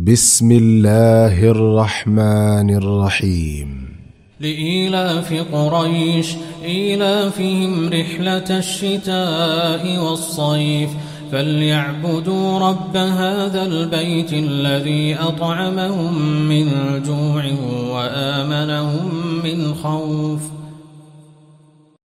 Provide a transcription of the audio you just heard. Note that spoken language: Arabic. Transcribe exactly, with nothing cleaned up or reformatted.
بسم الله الرحمن الرحيم. لإيلاف قريش إيلافهم رحلة الشتاء والصيف فليعبدوا رب هذا البيت الذي أطعمهم من جوع وآمنهم من خوف.